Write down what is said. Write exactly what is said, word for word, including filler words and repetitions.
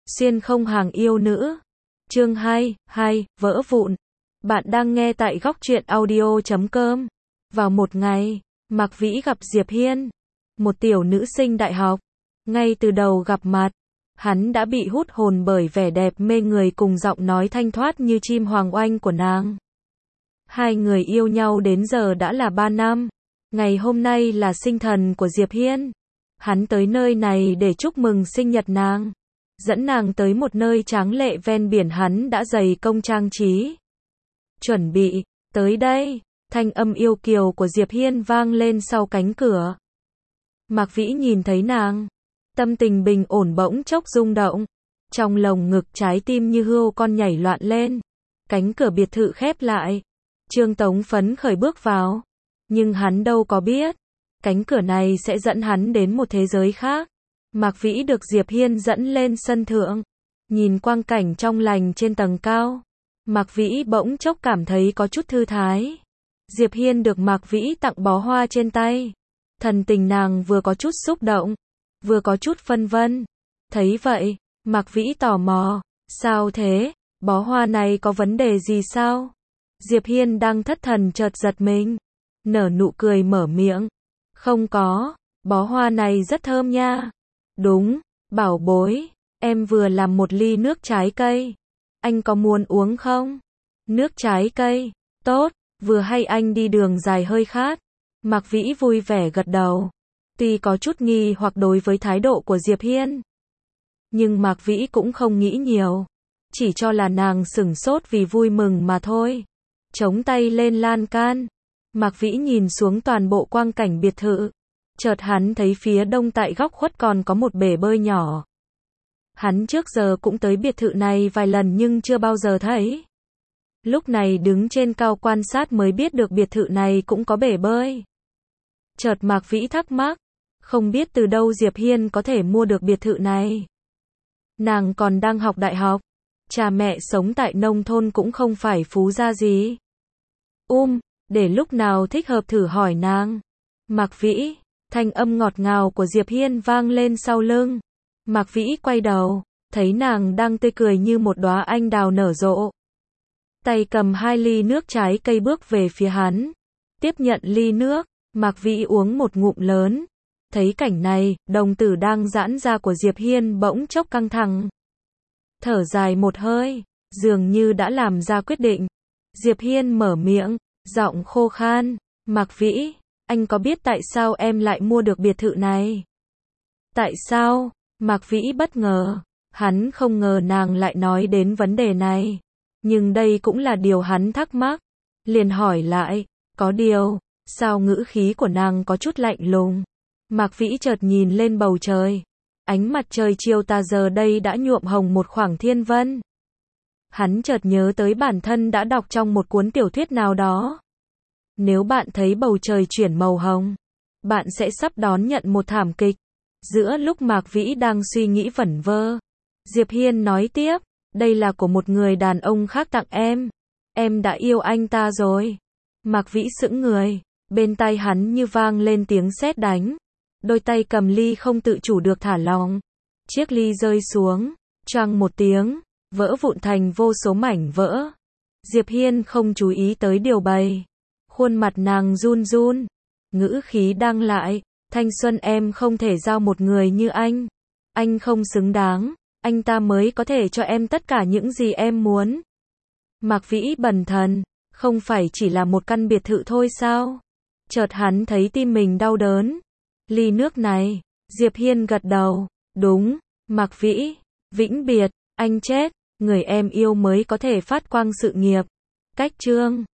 Xuyên không hàng yêu nữ. Chương hai, hai, vỡ vụn. Bạn đang nghe tại góc truyện audio chấm com. Vào một ngày, Mạc Vĩ gặp Diệp Hiên, một tiểu nữ sinh đại học. Ngay từ đầu gặp mặt, hắn đã bị hút hồn bởi vẻ đẹp mê người cùng giọng nói thanh thoát như chim hoàng oanh của nàng. Hai người yêu nhau đến giờ đã là ba năm. Ngày hôm nay là sinh thần của Diệp Hiên. Hắn tới nơi này để chúc mừng sinh nhật nàng. Dẫn nàng tới một nơi tráng lệ ven biển, hắn đã dày công trang trí. Chuẩn bị, tới đây, thanh âm yêu kiều của Diệp Hiên vang lên sau cánh cửa. Mạc Vĩ nhìn thấy nàng, tâm tình bình ổn bỗng chốc rung động. Trong lồng ngực trái tim như hươu con nhảy loạn lên. Cánh cửa biệt thự khép lại. Trương Tống phấn khởi bước vào. Nhưng hắn đâu có biết, cánh cửa này sẽ dẫn hắn đến một thế giới khác. Mạc Vĩ được Diệp Hiên dẫn lên sân thượng, nhìn quang cảnh trong lành trên tầng cao. Mạc Vĩ bỗng chốc cảm thấy có chút thư thái. Diệp Hiên được Mạc Vĩ tặng bó hoa trên tay. Thần tình nàng vừa có chút xúc động, vừa có chút phân vân. Thấy vậy, Mạc Vĩ tò mò, sao thế, bó hoa này có vấn đề gì sao? Diệp Hiên đang thất thần chợt giật mình, nở nụ cười mở miệng. Không có, bó hoa này rất thơm nha. Đúng, bảo bối, em vừa làm một ly nước trái cây. Anh có muốn uống không? Nước trái cây, tốt, vừa hay anh đi đường dài hơi khát. Mạc Vĩ vui vẻ gật đầu. Tuy có chút nghi hoặc đối với thái độ của Diệp Hiên, nhưng Mạc Vĩ cũng không nghĩ nhiều, chỉ cho là nàng sửng sốt vì vui mừng mà thôi. Chống tay lên lan can, Mạc Vĩ nhìn xuống toàn bộ quang cảnh biệt thự. Chợt hắn thấy phía đông tại góc khuất còn có một bể bơi nhỏ. Hắn trước giờ cũng tới biệt thự này vài lần nhưng chưa bao giờ thấy. Lúc này đứng trên cao quan sát mới biết được biệt thự này cũng có bể bơi. Chợt Mạc Vĩ thắc mắc, không biết từ đâu Diệp Hiên có thể mua được biệt thự này. Nàng còn đang học đại học, cha mẹ sống tại nông thôn cũng không phải phú gia gì. Um, để lúc nào thích hợp thử hỏi nàng. Mạc Vĩ, thanh âm ngọt ngào của Diệp Hiên vang lên sau lưng. Mạc Vĩ quay đầu, thấy nàng đang tươi cười như một đóa anh đào nở rộ. Tay cầm hai ly nước trái cây bước về phía hắn. Tiếp nhận ly nước, Mạc Vĩ uống một ngụm lớn. Thấy cảnh này, đồng tử đang giãn ra của Diệp Hiên bỗng chốc căng thẳng. Thở dài một hơi, dường như đã làm ra quyết định. Diệp Hiên mở miệng, giọng khô khan. Mạc Vĩ, anh có biết tại sao em lại mua được biệt thự này? Tại sao? Mạc Vĩ bất ngờ. Hắn không ngờ nàng lại nói đến vấn đề này. Nhưng đây cũng là điều hắn thắc mắc. Liền hỏi lại, có điều, sao ngữ khí của nàng có chút lạnh lùng? Mạc Vĩ chợt nhìn lên bầu trời. Ánh mặt trời chiều tà giờ đây đã nhuộm hồng một khoảng thiên vân. Hắn chợt nhớ tới bản thân đã đọc trong một cuốn tiểu thuyết nào đó. Nếu bạn thấy bầu trời chuyển màu hồng, bạn sẽ sắp đón nhận một thảm kịch. Giữa lúc Mạc Vĩ đang suy nghĩ vẩn vơ, Diệp Hiên nói tiếp, đây là của một người đàn ông khác tặng em. Em đã yêu anh ta rồi. Mạc Vĩ sững người, bên tai hắn như vang lên tiếng sét đánh. Đôi tay cầm ly không tự chủ được thả lỏng. Chiếc ly rơi xuống, choang một tiếng, vỡ vụn thành vô số mảnh vỡ. Diệp Hiên không chú ý tới điều bày. Khuôn mặt nàng run run, ngữ khí đang lại, thanh xuân em không thể giao một người như anh. Anh không xứng đáng, anh ta mới có thể cho em tất cả những gì em muốn. Mạc Vĩ bần thần, không phải chỉ là một căn biệt thự thôi sao? Chợt hắn thấy tim mình đau đớn. Ly nước này, Diệp Hiên gật đầu, đúng, Mạc Vĩ, vĩnh biệt, anh chết, người em yêu mới có thể phát quang sự nghiệp. Cách chương